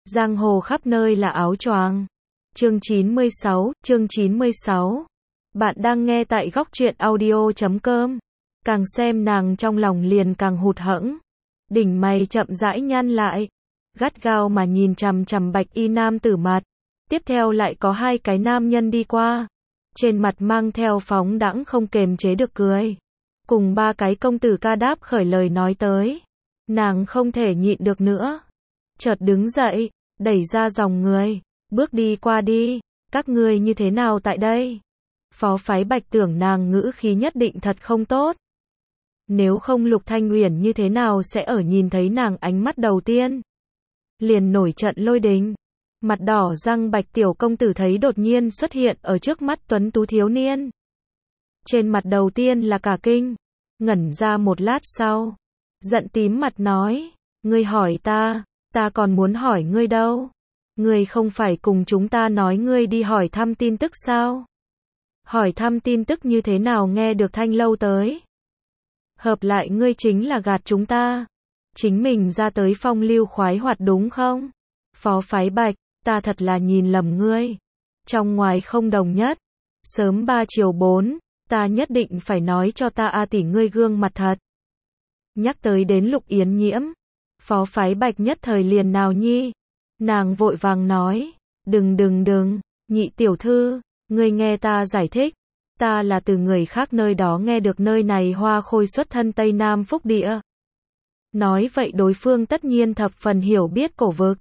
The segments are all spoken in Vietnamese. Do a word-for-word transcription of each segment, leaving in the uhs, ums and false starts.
Giang hồ khắp nơi là áo choàng. Chương chín mươi sáu, chương chín mươi sáu. Bạn đang nghe tại góc truyện audio chấm com. Càng xem nàng trong lòng liền càng hụt hẫng. Đỉnh mày chậm rãi nhăn lại, gắt gao mà nhìn chằm chằm bạch y nam tử mặt. Tiếp theo lại có hai cái nam nhân đi qua. Trên mặt mang theo phóng đãng không kềm chế được cười. Cùng ba cái công tử ca đáp khởi lời nói tới. Nàng không thể nhịn được nữa. Chợt đứng dậy, đẩy ra dòng người, bước đi qua đi. Các ngươi như thế nào tại đây? Phó Phái Bạch tưởng nàng ngữ khí nhất định thật không tốt. Nếu không Lục Thanh Uyển như thế nào sẽ ở nhìn thấy nàng ánh mắt đầu tiên. Liền nổi trận lôi đình. Mặt đỏ răng Bạch tiểu công tử thấy đột nhiên xuất hiện ở trước mắt tuấn tú thiếu niên. Trên mặt đầu tiên là cả kinh, ngẩn ra một lát sau, giận tím mặt nói, ngươi hỏi ta, ta còn muốn hỏi ngươi đâu. Ngươi không phải cùng chúng ta nói ngươi đi hỏi thăm tin tức sao? Hỏi thăm tin tức như thế nào nghe được Thanh lâu tới? Hợp lại ngươi chính là gạt chúng ta. Chính mình ra tới phong lưu khoái hoạt đúng không? Phó Phái Bạch, ta thật là nhìn lầm ngươi. Trong ngoài không đồng nhất. Sớm ba chiều bốn, ta nhất định phải nói cho ta a tỷ ngươi gương mặt thật. Nhắc tới đến Lục Yến Nhiễm, Phó Phái Bạch nhất thời liền nào nhi. Nàng vội vàng nói, đừng đừng đừng, nhị tiểu thư, ngươi nghe ta giải thích. Ta là từ người khác nơi đó nghe được nơi này hoa khôi xuất thân Tây Nam Phúc Địa. Nói vậy đối phương tất nhiên thập phần hiểu biết cổ vực.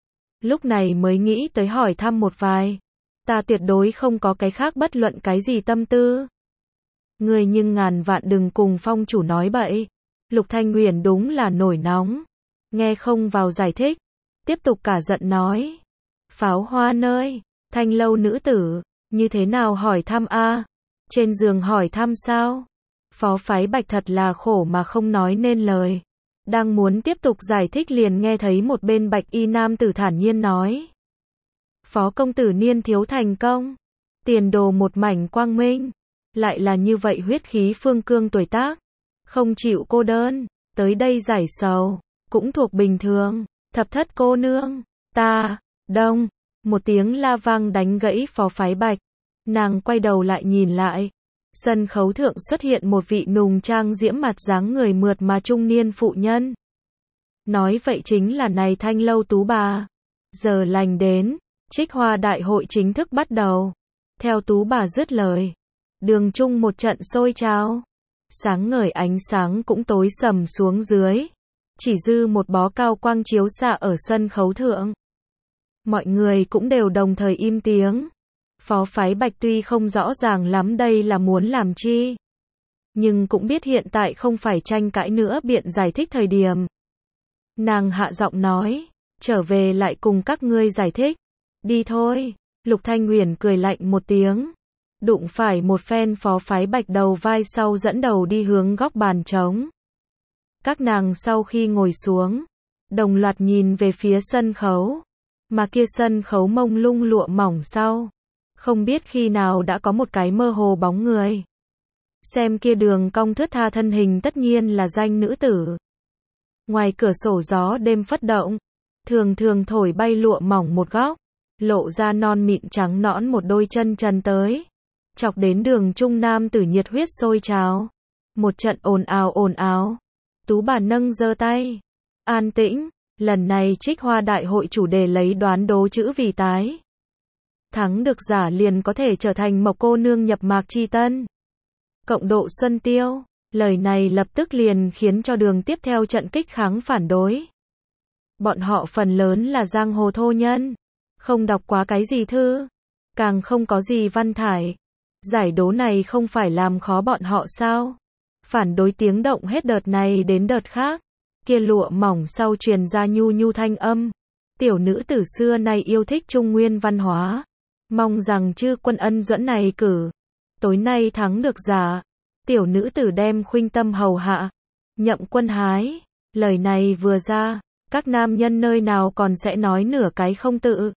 Lúc này mới nghĩ tới hỏi thăm một vài. Ta tuyệt đối không có cái khác bất luận cái gì tâm tư. Ngươi nhưng ngàn vạn đừng cùng phong chủ nói bậy. Lục Thanh Uyển đúng là nổi nóng. Nghe không vào giải thích. Tiếp tục cả giận nói. Pháo hoa nơi, Thanh lâu nữ tử, như thế nào hỏi thăm a? Trên giường hỏi thăm sao? Phó Phái Bạch thật là khổ mà không nói nên lời. Đang muốn tiếp tục giải thích liền nghe thấy một bên bạch y nam tử thản nhiên nói. Phó công tử niên thiếu thành công. Tiền đồ một mảnh quang minh. Lại là như vậy huyết khí phương cương tuổi tác. Không chịu cô đơn. Tới đây giải sầu. Cũng thuộc bình thường. Thập thất cô nương. Ta. Đông. Một tiếng la vang đánh gãy Phó Phái Bạch. Nàng quay đầu lại nhìn lại. Sân khấu thượng xuất hiện một vị nùng trang diễm mặt dáng người mượt mà trung niên phụ nhân. Nói vậy chính là này Thanh lâu tú bà. Giờ lành đến, Trích Hoa đại hội chính thức bắt đầu. Theo tú bà dứt lời, đường trung một trận sôi trào. Sáng ngời ánh sáng cũng tối sầm xuống dưới. Chỉ dư một bó cao quang chiếu xạ ở sân khấu thượng. Mọi người cũng đều đồng thời im tiếng. Phó Phái Bạch tuy không rõ ràng lắm đây là muốn làm chi. Nhưng cũng biết hiện tại không phải tranh cãi nữa biện giải thích thời điểm. Nàng hạ giọng nói, trở về lại cùng các ngươi giải thích. Đi thôi. Lục Thanh Uyển cười lạnh một tiếng. Đụng phải một phen Phó Phái Bạch đầu vai sau dẫn đầu đi hướng góc bàn trống. Các nàng sau khi ngồi xuống, đồng loạt nhìn về phía sân khấu. Mà kia sân khấu mông lung lụa mỏng sau. Không biết khi nào đã có một cái mơ hồ bóng người. Xem kia đường cong thướt tha thân hình tất nhiên là danh nữ tử. Ngoài cửa sổ gió đêm phất động. Thường thường thổi bay lụa mỏng một góc. Lộ ra non mịn trắng nõn một đôi chân trần tới. Chọc đến đường trung nam tử nhiệt huyết sôi trào. Một trận ồn ào ồn ào. Tú bà nâng giơ tay. An tĩnh. Lần này Trích Hoa đại hội chủ đề lấy đoán đố chữ vì tái. Thắng được giả liền có thể trở thành Mộc cô nương nhập mạc chi tân. Cộng độ Xuân Tiêu. Lời này lập tức liền khiến cho đường tiếp theo trận kích kháng phản đối. Bọn họ phần lớn là giang hồ thô nhân. Không đọc quá cái gì thư. Càng không có gì văn thải. Giải đố này không phải làm khó bọn họ sao. Phản đối tiếng động hết đợt này đến đợt khác. Kia lụa mỏng sau truyền ra nhu nhu thanh âm. Tiểu nữ tử xưa nay yêu thích trung nguyên văn hóa. Mong rằng chư quân ân duẫn này cử. Tối nay thắng được giả. Tiểu nữ tử đem khuynh tâm hầu hạ. Nhậm quân hái. Lời này vừa ra. Các nam nhân nơi nào còn sẽ nói nửa cái không tự.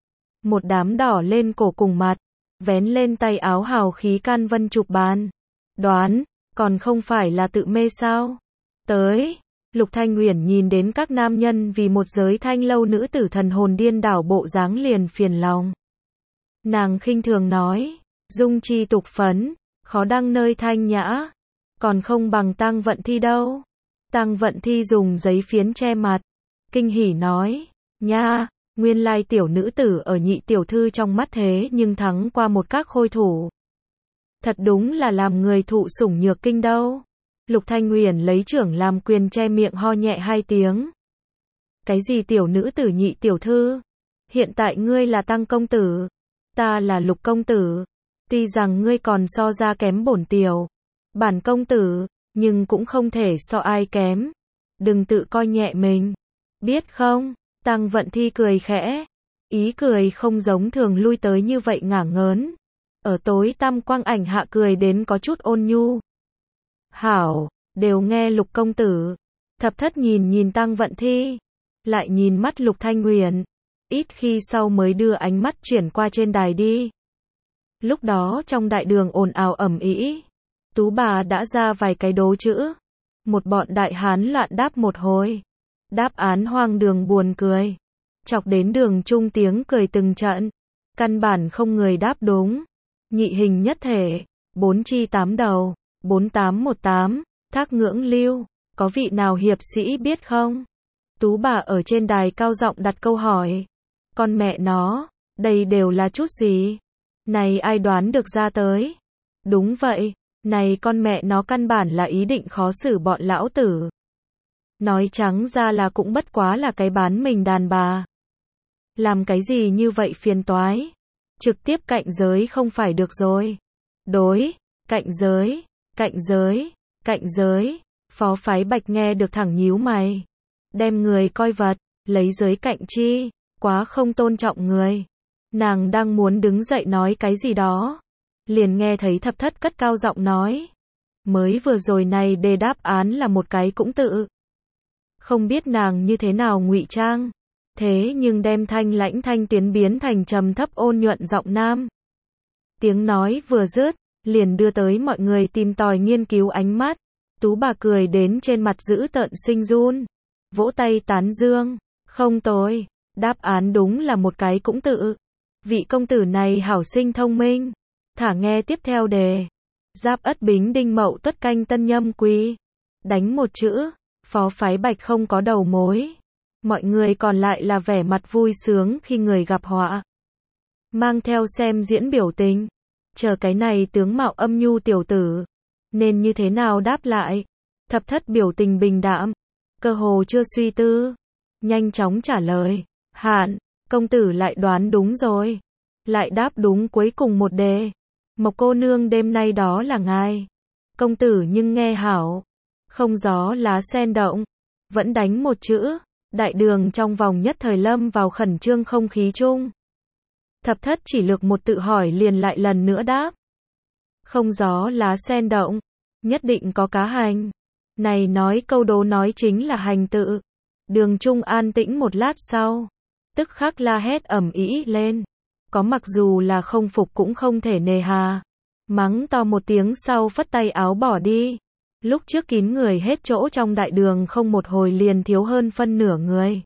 Một đám đỏ lên cổ cùng mặt. Vén lên tay áo hào khí can vân chụp bàn. Đoán. Còn không phải là tự mê sao. Tới. Lục Thanh Uyển nhìn đến các nam nhân vì một giới thanh lâu nữ tử thần hồn điên đảo bộ dáng liền phiền lòng. Nàng khinh thường nói, dung chi tục phấn, khó đăng nơi thanh nhã, còn không bằng Tăng Vận Thi đâu. Tăng Vận Thi dùng giấy phiến che mặt, kinh hỉ nói, nha, nguyên lai tiểu nữ tử ở nhị tiểu thư trong mắt thế nhưng thắng qua một các khôi thủ. Thật đúng là làm người thụ sủng nhược kinh đâu. Lục Thanh Uyển lấy trưởng làm quyền che miệng ho nhẹ hai tiếng. Cái gì tiểu nữ tử nhị tiểu thư? Hiện tại ngươi là Tăng công tử, ta là Lục công tử. Tuy rằng ngươi còn so ra kém bổn tiểu bản công tử, nhưng cũng không thể so ai kém. Đừng tự coi nhẹ mình, biết không? Tăng Vận Thi cười khẽ, ý cười không giống thường lui tới như vậy ngả ngớn. Ở tối tăm quang ảnh hạ cười đến có chút ôn nhu. Hảo, đều nghe Lục công tử. Thập Thất nhìn nhìn Tăng Vận Thi, lại nhìn mắt Lục Thanh Uyển, ít khi sau mới đưa ánh mắt chuyển qua trên đài đi. Lúc đó trong đại đường ồn ào ầm ĩ, Tú bà đã ra vài cái đố chữ, một bọn đại hán loạn đáp một hồi. Đáp án hoang đường buồn cười, chọc đến Đường Trung tiếng cười từng trận, căn bản không người đáp đúng. Nhị hình nhất thể, bốn chi tám đầu, bốn tám một tám, thác ngưỡng lưu, có vị nào hiệp sĩ biết không? Tú bà ở trên đài cao giọng đặt câu hỏi. Con mẹ nó, đây đều là chút gì? Này ai đoán được ra tới? Đúng vậy, này con mẹ nó căn bản là ý định khó xử bọn lão tử. Nói trắng ra là cũng bất quá là cái bán mình đàn bà. Làm cái gì như vậy phiền toái? Trực tiếp cạnh giới không phải được rồi. Đối, cạnh giới, cạnh giới, cạnh giới. Phó Phái Bạch nghe được thẳng nhíu mày. Đem người coi vật, lấy giới cạnh chi, quá không tôn trọng người. Nàng đang muốn đứng dậy nói cái gì đó, liền nghe thấy Thập Thất cất cao giọng nói. Mới vừa rồi này đề đáp án là một cái cũng tự. Không biết nàng như thế nào ngụy trang, thế nhưng đem thanh lãnh thanh tuyến biến thành trầm thấp ôn nhuận giọng nam. Tiếng nói vừa dứt, liền đưa tới mọi người tìm tòi nghiên cứu ánh mắt. Tú bà cười đến trên mặt dữ tợn sinh run, vỗ tay tán dương, không tồi, đáp án đúng là một cái cũng tự. Vị công tử này hảo sinh thông minh. Thả nghe tiếp theo đề. Giáp Ất Bính Đinh Mậu Tuất Canh Tân Nhâm Quý. Đánh một chữ, Phó Phái Bạch không có đầu mối. Mọi người còn lại là vẻ mặt vui sướng khi người gặp họa. Mang theo xem diễn biểu tình. Chờ cái này tướng mạo âm nhu tiểu tử, nên như thế nào đáp lại. Thập Thất biểu tình bình đạm, cơ hồ chưa suy tư, nhanh chóng trả lời. Hạn, công tử lại đoán đúng rồi. Lại đáp đúng cuối cùng một đề. Mộc cô nương đêm nay đó là ngài. Công tử nhưng nghe hảo. Không gió lá sen động. Vẫn đánh một chữ. Đại đường trong vòng nhất thời lâm vào khẩn trương không khí chung. Thập Thất chỉ lược một tự hỏi liền lại lần nữa đáp. Không gió lá sen động. Nhất định có cá hành. Này nói câu đố nói chính là hành tự. Đường Trung an tĩnh một lát sau, tức khắc la hét ầm ĩ lên. Có mặc dù là không phục cũng không thể nề hà. Mắng to một tiếng sau phất tay áo bỏ đi. Lúc trước kín người hết chỗ trong đại đường không một hồi liền thiếu hơn phân nửa người.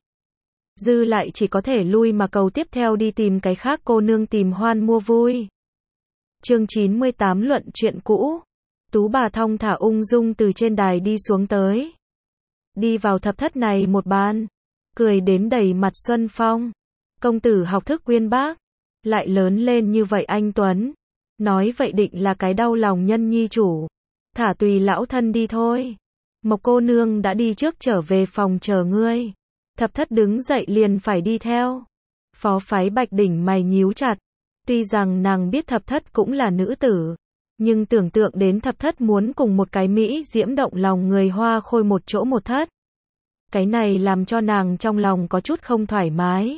Dư lại chỉ có thể lui mà cầu tiếp theo đi tìm cái khác cô nương tìm hoan mua vui. Chương chín mươi tám luận chuyện cũ. Tú bà thong thả ung dung từ trên đài đi xuống tới. Đi vào Thập Thất này một ban, cười đến đầy mặt xuân phong. Công tử học thức uyên bác, lại lớn lên như vậy anh tuấn. Nói vậy định là cái đau lòng nhân nhi chủ. Thả tùy lão thân đi thôi. Mộc cô nương đã đi trước trở về phòng chờ ngươi. Thập Thất đứng dậy liền phải đi theo. Phó Phái Bạch đỉnh mày nhíu chặt. Tuy rằng nàng biết Thập Thất cũng là nữ tử, nhưng tưởng tượng đến Thập Thất muốn cùng một cái mỹ diễm động lòng người Hoa Khôi một chỗ một thất. Cái này làm cho nàng trong lòng có chút không thoải mái.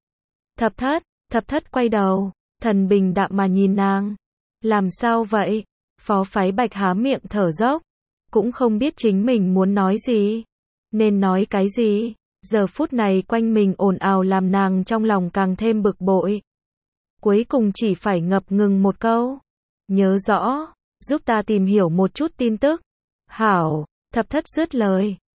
Thập Thất, Thập Thất quay đầu, thần bình đạm mà nhìn nàng. Làm sao vậy? Phó Phái Bạch há miệng thở dốc, cũng không biết chính mình muốn nói gì, nên nói cái gì. Giờ phút này quanh mình ồn ào làm nàng trong lòng càng thêm bực bội. Cuối cùng chỉ phải ngập ngừng một câu. Nhớ rõ, giúp ta tìm hiểu một chút tin tức. Hảo, Thập Thất dứt lời,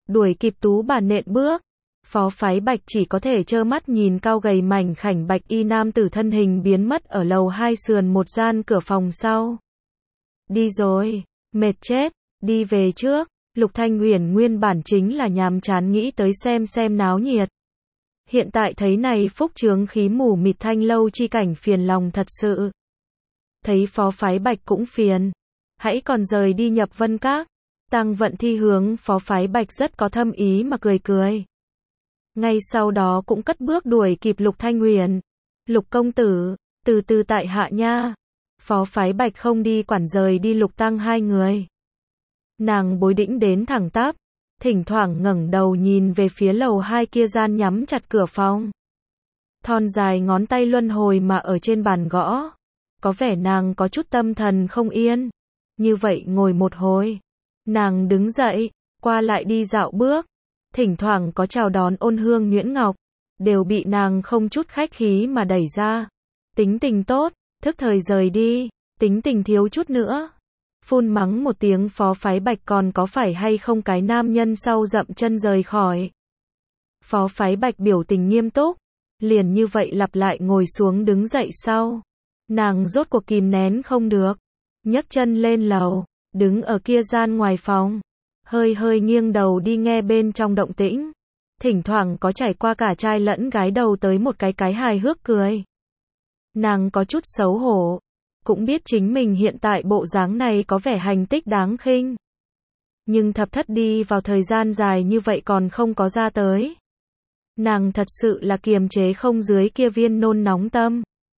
đuổi kịp Tú bà nện bước. Phó Phái Bạch chỉ có thể trơ mắt nhìn cao gầy mảnh khảnh bạch y nam tử thân hình biến mất ở lầu hai sườn một gian cửa phòng sau. Đi rồi, mệt chết, đi về trước. Lục Thanh Uyển nguyên bản chính là nhàm chán nghĩ tới xem xem náo nhiệt. Hiện tại thấy này phúc chướng khí mù mịt thanh lâu chi cảnh phiền lòng thật sự. Thấy Phó Phái Bạch cũng phiền. Hãy còn rời đi Nhập Vân Các. Tăng Vận Thi hướng Phó Phái Bạch rất có thâm ý mà cười cười. Ngay sau đó cũng cất bước đuổi kịp Lục Thanh Uyển. Lục công tử, từ từ tại hạ nha. Phó Phái Bạch không đi quản rời đi Lục Tăng hai người. Nàng bối đĩnh đến thẳng tắp, thỉnh thoảng ngẩng đầu nhìn về phía lầu hai kia gian nhắm chặt cửa phòng. Thon dài ngón tay luân hồi mà ở trên bàn gõ. Có vẻ nàng có chút tâm thần không yên. Như vậy ngồi một hồi. Nàng đứng dậy, qua lại đi dạo bước. Thỉnh thoảng có chào đón Ôn Hương Nhuyễn Ngọc. Đều bị nàng không chút khách khí mà đẩy ra. Tính tình tốt, thức thời rời đi. Tính tình thiếu chút nữa. Phun mắng một tiếng Phó Phái Bạch còn có phải hay không cái nam nhân sau dậm chân rời khỏi. Phó Phái Bạch biểu tình nghiêm túc. Liền như vậy lặp lại ngồi xuống đứng dậy sau. Nàng rốt cuộc kìm nén không được. Nhấc chân lên lầu. Đứng ở kia gian ngoài phòng. Hơi hơi nghiêng đầu đi nghe bên trong động tĩnh. Thỉnh thoảng có trải qua cả trai lẫn gái đầu tới một cái cái hài hước cười. Nàng có chút xấu hổ. Cũng biết chính mình hiện tại bộ dáng này có vẻ hành tích đáng khinh. Nhưng thập thất đi vào thời gian dài như vậy còn không có ra tới. Nàng thật sự là kiềm chế không dưới kia viên nôn nóng tâm.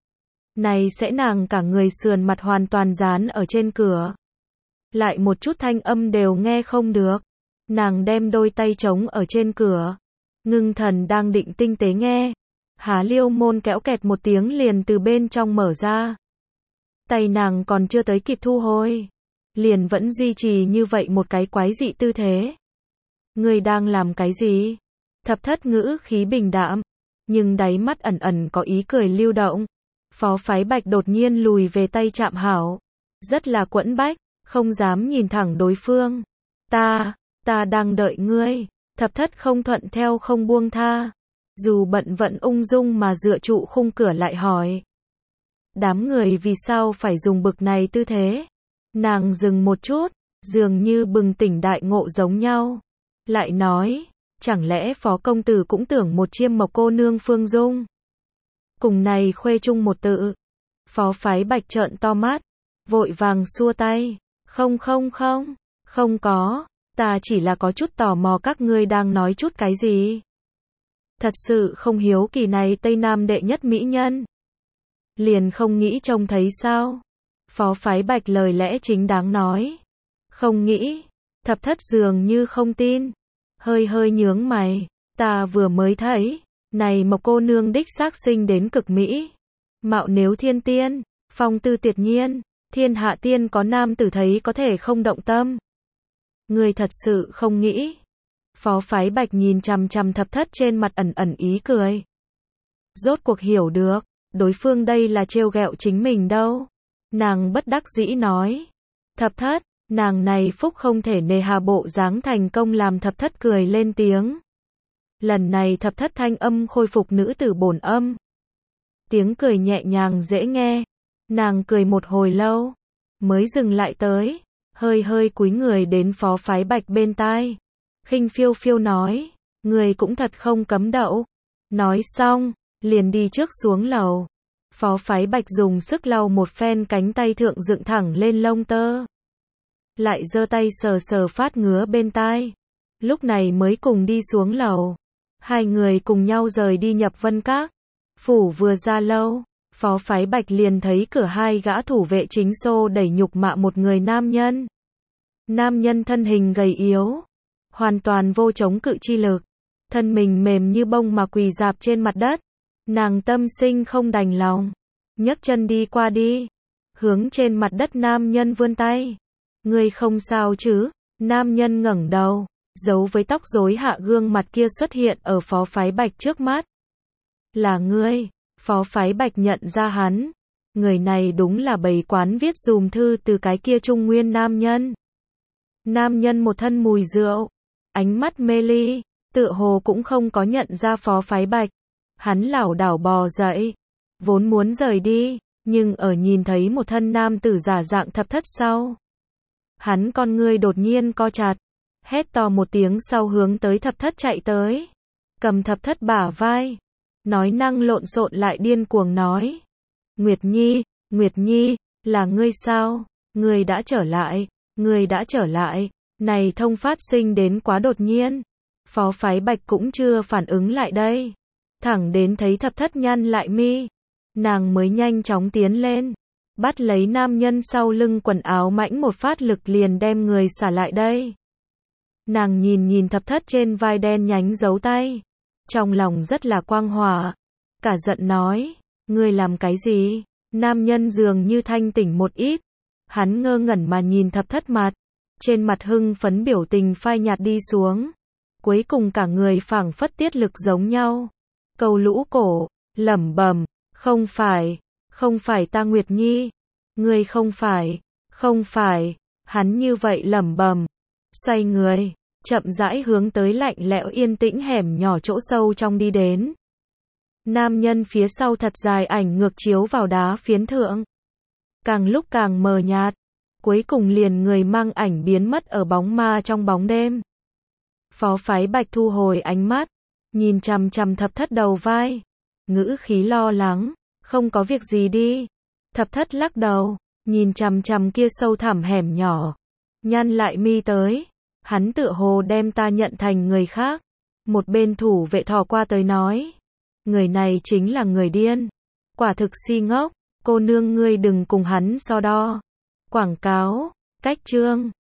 Này sẽ nàng cả người sườn mặt hoàn toàn dán ở trên cửa. Lại một chút thanh âm đều nghe không được. Nàng đem đôi tay trống ở trên cửa. Ngưng thần đang định tinh tế nghe. Há liêu môn kéo kẹt một tiếng liền từ bên trong mở ra. Tay nàng còn chưa tới kịp thu hồi. Liền vẫn duy trì như vậy một cái quái dị tư thế. Ngươi đang làm cái gì? Thập thất ngữ khí bình đạm. Nhưng đáy mắt ẩn ẩn có ý cười lưu động. Phó Phái Bạch đột nhiên lùi về tay chạm hảo. Rất là quẫn bách. Không dám nhìn thẳng đối phương. Ta, ta đang đợi ngươi. Thập thất không thuận theo không buông tha. Dù bận vận ung dung mà dựa trụ khung cửa lại hỏi. Đám người vì sao phải dùng bực này tư thế? Nàng dừng một chút, dường như bừng tỉnh đại ngộ giống nhau. Lại nói, chẳng lẽ Phó công tử cũng tưởng một chiêm mộc cô nương Phương Dung? Cùng này khuê chung một tự. Phó Phái Bạch trợn to mắt, vội vàng xua tay. Không không không, không có, ta chỉ là có chút tò mò các ngươi đang nói chút cái gì. Thật sự không hiếu kỳ này Tây Nam đệ nhất mỹ nhân. Liền không nghĩ trông thấy sao? Phó Phái Bạch lời lẽ chính đáng nói. Không nghĩ, thập thất dường như không tin. Hơi hơi nhướng mày, ta vừa mới thấy, này mộc cô nương đích xác sinh đến cực mỹ. Mạo nếu thiên tiên, phong tư tuyệt nhiên. Thiên hạ tiên có nam tử thấy có thể không động tâm. Người thật sự không nghĩ. Phó Phái Bạch nhìn chằm chằm thập thất trên mặt ẩn ẩn ý cười. Rốt cuộc hiểu được, đối phương đây là trêu ghẹo chính mình đâu. Nàng bất đắc dĩ nói. Thập thất, nàng này phúc không thể nề hà bộ dáng thành công làm thập thất cười lên tiếng. Lần này thập thất thanh âm khôi phục nữ tử bổn âm. Tiếng cười nhẹ nhàng dễ nghe. Nàng cười một hồi lâu, mới dừng lại tới, hơi hơi cúi người đến Phó Phái Bạch bên tai. Khinh phiêu phiêu nói, người cũng thật không cấm đậu. Nói xong, liền đi trước xuống lầu. Phó Phái Bạch dùng sức lau một phen cánh tay thượng dựng thẳng lên lông tơ. Lại giơ tay sờ sờ phát ngứa bên tai. Lúc này mới cùng đi xuống lầu. Hai người cùng nhau rời đi Nhập Vân Các. Phủ vừa ra lâu. Phó Phái Bạch liền thấy cửa hai gã thủ vệ chính xô đẩy nhục mạ một người nam nhân. Nam nhân thân hình gầy yếu, hoàn toàn vô chống cự chi lực, thân mình mềm như bông mà quỳ rạp trên mặt đất. Nàng tâm sinh không đành lòng, nhấc chân đi qua đi, hướng trên mặt đất nam nhân vươn tay. Ngươi không sao chứ? Nam nhân ngẩng đầu, giấu với tóc rối hạ gương mặt kia xuất hiện ở Phó Phái Bạch trước mắt. Là ngươi. Phó Phái Bạch nhận ra hắn. Người này đúng là bày quán viết dùm thư từ cái kia Trung Nguyên nam nhân. Nam nhân một thân mùi rượu, ánh mắt mê ly, tựa hồ cũng không có nhận ra Phó Phái Bạch. Hắn lảo đảo bò dậy, vốn muốn rời đi, nhưng ở nhìn thấy một thân nam tử giả dạng Thập Thất sau, hắn con ngươi đột nhiên co chặt, hét to một tiếng sau hướng tới Thập Thất chạy tới, cầm Thập Thất bả vai, nói năng lộn xộn lại điên cuồng nói: Nguyệt Nhi, Nguyệt Nhi, là ngươi sao? Ngươi đã trở lại, ngươi đã trở lại. Này thông phát sinh đến quá đột nhiên, Phó Phái Bạch cũng chưa phản ứng lại đây, thẳng đến thấy Thập Thất nhăn lại mi, nàng mới nhanh chóng tiến lên, bắt lấy nam nhân sau lưng quần áo mãnh một phát lực liền đem người xả lại đây. Nàng nhìn nhìn Thập Thất trên vai đen nhánh dấu tay, trong lòng rất là quang hỏa, cả giận nói: ngươi làm cái gì? Nam nhân dường như thanh tỉnh một ít, hắn ngơ ngẩn mà nhìn Thập Thất mặt, trên mặt hưng phấn biểu tình phai nhạt đi xuống, cuối cùng cả người phảng phất tiết lực giống nhau, cầu lũ cổ, lẩm bẩm: không phải, không phải ta Nguyệt Nhi, ngươi không phải, không phải. Hắn như vậy lẩm bẩm, xoay người, chậm rãi hướng tới lạnh lẽo yên tĩnh hẻm nhỏ chỗ sâu trong đi đến. Nam nhân phía sau thật dài ảnh ngược chiếu vào đá phiến thượng, càng lúc càng mờ nhạt, cuối cùng liền người mang ảnh biến mất ở bóng ma trong bóng đêm. Phó Phái Bạch thu hồi ánh mắt, nhìn chằm chằm Thập Thất đầu vai, ngữ khí lo lắng: không có việc gì đi. Thập Thất lắc đầu, nhìn chằm chằm kia sâu thẳm hẻm nhỏ, nhăn lại mi tới, hắn tựa hồ đem ta nhận thành người khác. Một bên thủ vệ thò qua tới nói: người này chính là người điên, quả thực si ngốc, cô nương ngươi đừng cùng hắn so đo. Quảng cáo, cách chương